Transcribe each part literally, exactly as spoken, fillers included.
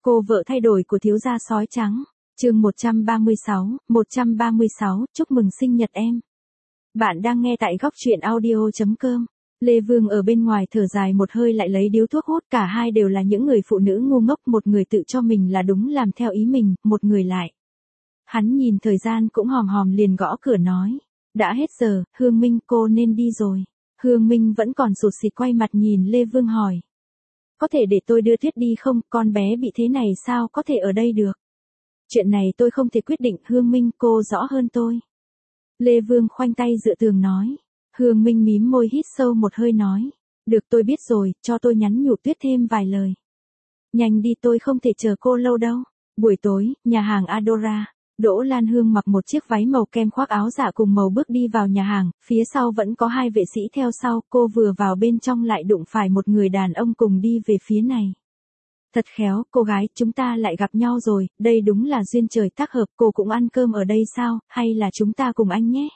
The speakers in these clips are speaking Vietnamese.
Cô vợ thay đổi của thiếu gia sói trắng. Chương một trăm ba mươi sáu, một trăm ba mươi sáu, chúc mừng sinh nhật em. Bạn đang nghe tại góc truyện audio chấm com. Lê Vương ở bên ngoài thở dài một hơi lại lấy điếu thuốc hút, cả hai đều là những người phụ nữ ngu ngốc, một người tự cho mình là đúng làm theo ý mình, một người lại. Hắn nhìn thời gian cũng hòm hòm liền gõ cửa nói. Đã hết giờ, Hương Minh cô nên đi rồi. Hương Minh vẫn còn sụt sịt quay mặt nhìn Lê Vương hỏi. Có thể để tôi đưa Tuyết đi không, con bé bị thế này sao có thể ở đây được. Chuyện này tôi không thể quyết định, Hương Minh cô rõ hơn tôi. Lê Vương khoanh tay dựa tường nói. Hương Minh mím môi hít sâu một hơi nói. Được tôi biết rồi, cho tôi nhắn nhủ Tuyết thêm vài lời. Nhanh đi tôi không thể chờ cô lâu đâu. Buổi tối, nhà hàng Adora. Đỗ Lan Hương mặc một chiếc váy màu kem khoác áo dạ cùng màu bước đi vào nhà hàng, phía sau vẫn có hai vệ sĩ theo sau, cô vừa vào bên trong lại đụng phải một người đàn ông cùng đi về phía này. Thật khéo, cô gái, chúng ta lại gặp nhau rồi, đây đúng là duyên trời tác hợp, cô cũng ăn cơm ở đây sao, hay là chúng ta cùng anh nhé?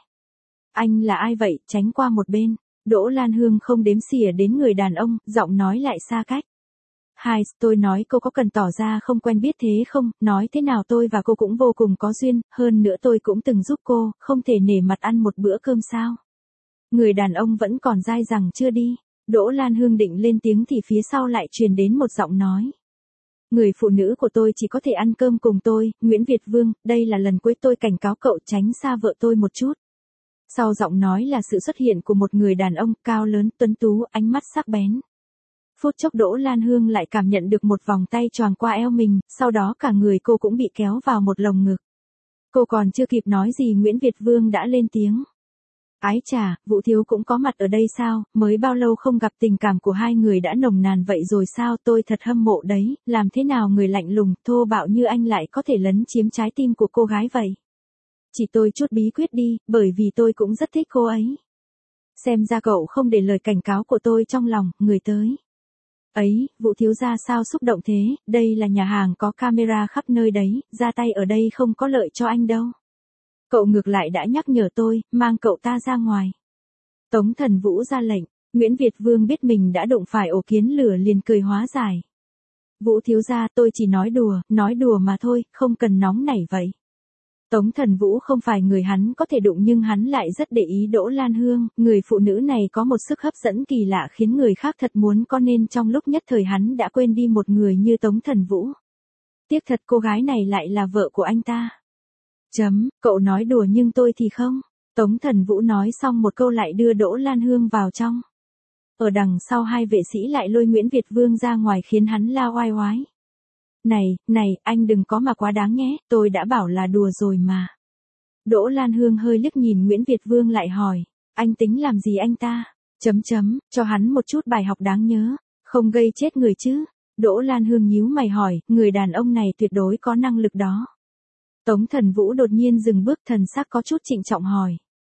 Anh là ai vậy, tránh qua một bên. Đỗ Lan Hương không đếm xỉa đến người đàn ông, giọng nói lại xa cách. Hai, tôi nói cô có cần tỏ ra không quen biết thế không, nói thế nào tôi và cô cũng vô cùng có duyên, hơn nữa tôi cũng từng giúp cô, không thể nể mặt ăn một bữa cơm sao. Người đàn ông vẫn còn dai dẳng chưa đi, Đỗ Lan Hương định lên tiếng thì phía sau lại truyền đến một giọng nói. Người phụ nữ của tôi chỉ có thể ăn cơm cùng tôi, Nguyễn Việt Vương, đây là lần cuối tôi cảnh cáo cậu tránh xa vợ tôi một chút. Sau giọng nói là sự xuất hiện của một người đàn ông cao lớn, tuấn tú, ánh mắt sắc bén. Phút chốc Đỗ Lan Hương lại cảm nhận được một vòng tay choàng qua eo mình, sau đó cả người cô cũng bị kéo vào một lồng ngực. Cô còn chưa kịp nói gì Nguyễn Việt Vương đã lên tiếng. Ái chà, Vũ Thiếu cũng có mặt ở đây sao, mới bao lâu không gặp tình cảm của hai người đã nồng nàn vậy rồi sao, tôi thật hâm mộ đấy, làm thế nào người lạnh lùng, thô bạo như anh lại có thể lấn chiếm trái tim của cô gái vậy. Chỉ tôi chút bí quyết đi, bởi vì tôi cũng rất thích cô ấy. Xem ra cậu không để lời cảnh cáo của tôi trong lòng, người tới. Ấy, Vũ Thiếu gia sao xúc động thế, đây là nhà hàng có camera khắp nơi đấy, ra tay ở đây không có lợi cho anh đâu. Cậu ngược lại đã nhắc nhở tôi, mang cậu ta ra ngoài. Tống Thần Vũ ra lệnh, Nguyễn Việt Vương biết mình đã đụng phải ổ kiến lửa liền cười hóa giải. Vũ Thiếu gia tôi chỉ nói đùa, nói đùa mà thôi, không cần nóng nảy vậy. Tống Thần Vũ không phải người hắn có thể đụng nhưng hắn lại rất để ý Đỗ Lan Hương, người phụ nữ này có một sức hấp dẫn kỳ lạ khiến người khác thật muốn có nên trong lúc nhất thời hắn đã quên đi một người như Tống Thần Vũ. Tiếc thật cô gái này lại là vợ của anh ta. Chấm, cậu nói đùa nhưng tôi thì không. Tống Thần Vũ nói xong một câu lại đưa Đỗ Lan Hương vào trong. Ở đằng sau hai vệ sĩ lại lôi Nguyễn Việt Vương ra ngoài khiến hắn la oai oái. Này, này, anh đừng có mà quá đáng nhé, tôi đã bảo là đùa rồi mà. Đỗ Lan Hương hơi liếc nhìn Nguyễn Việt Vương lại hỏi, anh tính làm gì anh ta? Chấm chấm, cho hắn một chút bài học đáng nhớ, không gây chết người chứ. Đỗ Lan Hương nhíu mày hỏi, người đàn ông này tuyệt đối có năng lực đó. Tống Thần Vũ đột nhiên dừng bước thần sắc có chút trịnh trọng hỏi.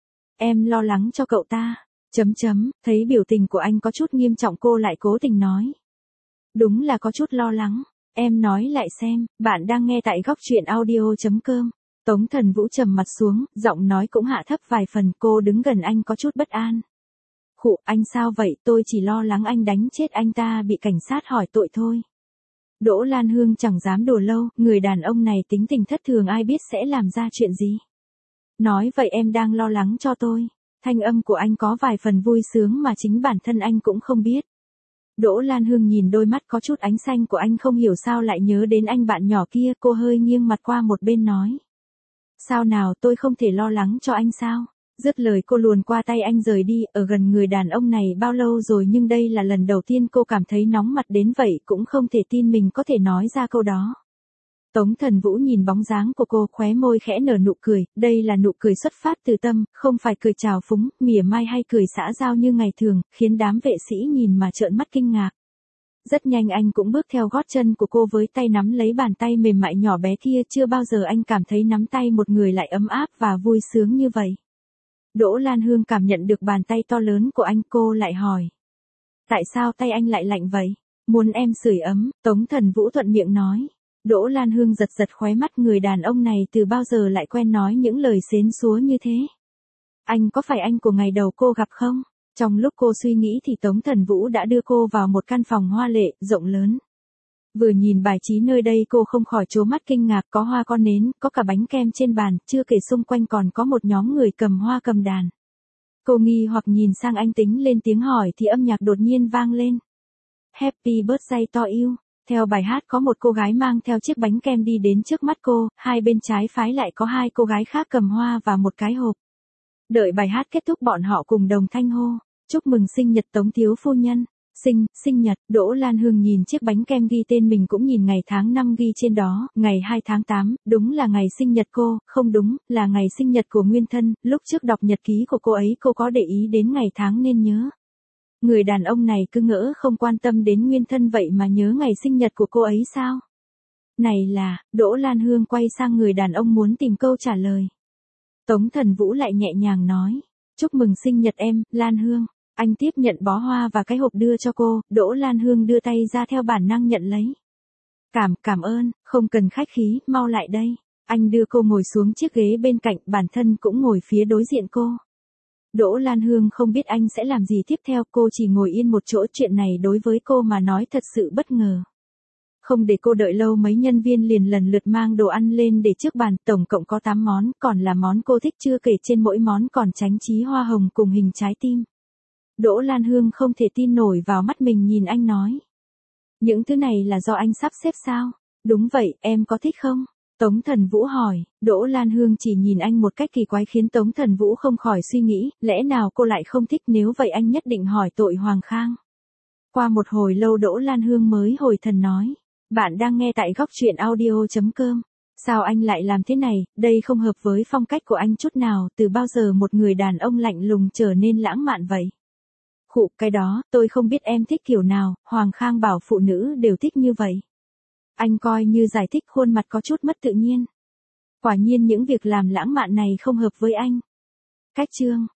Em lo lắng cho cậu ta. Chấm chấm, thấy biểu tình của anh có chút nghiêm trọng cô lại cố tình nói. Đúng là có chút lo lắng. Em nói lại xem, bạn đang nghe tại góc truyện audio chấm com. Tống Thần Vũ trầm mặt xuống, giọng nói cũng hạ thấp vài phần, cô đứng gần anh có chút bất an. Khụ, anh sao vậy, tôi chỉ lo lắng anh đánh chết anh ta bị cảnh sát hỏi tội thôi. Đỗ Lan Hương chẳng dám đùa lâu, người đàn ông này tính tình thất thường ai biết sẽ làm ra chuyện gì. Nói vậy em đang lo lắng cho tôi. Thanh âm của anh có vài phần vui sướng mà chính bản thân anh cũng không biết. Đỗ Lan Hương nhìn đôi mắt có chút ánh xanh của anh không hiểu sao lại nhớ đến anh bạn nhỏ kia, cô hơi nghiêng mặt qua một bên nói. Sao nào tôi không thể lo lắng cho anh sao? Dứt lời cô luồn qua tay anh rời đi, ở gần người đàn ông này bao lâu rồi nhưng đây là lần đầu tiên cô cảm thấy nóng mặt đến vậy cũng không thể tin mình có thể nói ra câu đó. Tống Thần Vũ nhìn bóng dáng của cô khóe môi khẽ nở nụ cười, đây là nụ cười xuất phát từ tâm, không phải cười trào phúng, mỉa mai hay cười xã giao như ngày thường, khiến đám vệ sĩ nhìn mà trợn mắt kinh ngạc. Rất nhanh anh cũng bước theo gót chân của cô với tay nắm lấy bàn tay mềm mại nhỏ bé kia, chưa bao giờ anh cảm thấy nắm tay một người lại ấm áp và vui sướng như vậy. Đỗ Lan Hương cảm nhận được bàn tay to lớn của anh, cô lại hỏi. Tại sao tay anh lại lạnh vậy? Muốn em sưởi ấm, Tống Thần Vũ thuận miệng nói. Đỗ Lan Hương giật giật khóe mắt, người đàn ông này từ bao giờ lại quen nói những lời xến xúa như thế? Anh có phải anh của ngày đầu cô gặp không? Trong lúc cô suy nghĩ thì Tống Thần Vũ đã đưa cô vào một căn phòng hoa lệ, rộng lớn. Vừa nhìn bài trí nơi đây cô không khỏi trố mắt kinh ngạc, có hoa con nến, có cả bánh kem trên bàn, chưa kể xung quanh còn có một nhóm người cầm hoa cầm đàn. Cô nghi hoặc nhìn sang anh tính lên tiếng hỏi thì âm nhạc đột nhiên vang lên. Happy birthday to you. Theo bài hát có một cô gái mang theo chiếc bánh kem đi đến trước mắt cô, hai bên trái phái lại có hai cô gái khác cầm hoa và một cái hộp. Đợi bài hát kết thúc bọn họ cùng đồng thanh hô, chúc mừng sinh nhật Tống thiếu phu nhân. Sinh, sinh nhật, Đỗ Lan Hương nhìn chiếc bánh kem ghi tên mình cũng nhìn ngày tháng năm ghi trên đó, ngày hai tháng tám, đúng là ngày sinh nhật cô, không đúng, là ngày sinh nhật của nguyên thân, lúc trước đọc nhật ký của cô ấy cô có để ý đến ngày tháng nên nhớ. Người đàn ông này cứ ngỡ không quan tâm đến nguyên thân vậy mà nhớ ngày sinh nhật của cô ấy sao? Này là, Đỗ Lan Hương quay sang người đàn ông muốn tìm câu trả lời. Tống Thần Vũ lại nhẹ nhàng nói, chúc mừng sinh nhật em, Lan Hương. Anh tiếp nhận bó hoa và cái hộp đưa cho cô, Đỗ Lan Hương đưa tay ra theo bản năng nhận lấy. Cảm, cảm ơn, không cần khách khí, mau lại đây. Anh đưa cô ngồi xuống chiếc ghế bên cạnh, bản thân cũng ngồi phía đối diện cô. Đỗ Lan Hương không biết anh sẽ làm gì tiếp theo, cô chỉ ngồi yên một chỗ, chuyện này đối với cô mà nói thật sự bất ngờ. Không để cô đợi lâu mấy nhân viên liền lần lượt mang đồ ăn lên để trước bàn, tổng cộng có tám món, còn là món cô thích chưa kể trên mỗi món còn tránh trí hoa hồng cùng hình trái tim. Đỗ Lan Hương không thể tin nổi vào mắt mình nhìn anh nói. Những thứ này là do anh sắp xếp sao? Đúng vậy, em có thích không? Tống Thần Vũ hỏi, Đỗ Lan Hương chỉ nhìn anh một cách kỳ quái khiến Tống Thần Vũ không khỏi suy nghĩ, lẽ nào cô lại không thích, nếu vậy anh nhất định hỏi tội Hoàng Khang. Qua một hồi lâu Đỗ Lan Hương mới hồi thần nói, bạn đang nghe tại góc truyện audio chấm com. Sao anh lại làm thế này, đây không hợp với phong cách của anh chút nào, từ bao giờ một người đàn ông lạnh lùng trở nên lãng mạn vậy? Khụ, cái đó, tôi không biết em thích kiểu nào, Hoàng Khang bảo phụ nữ đều thích như vậy. Anh coi như giải thích, khuôn mặt có chút mất tự nhiên. Quả nhiên những việc làm lãng mạn này không hợp với anh. Cách chương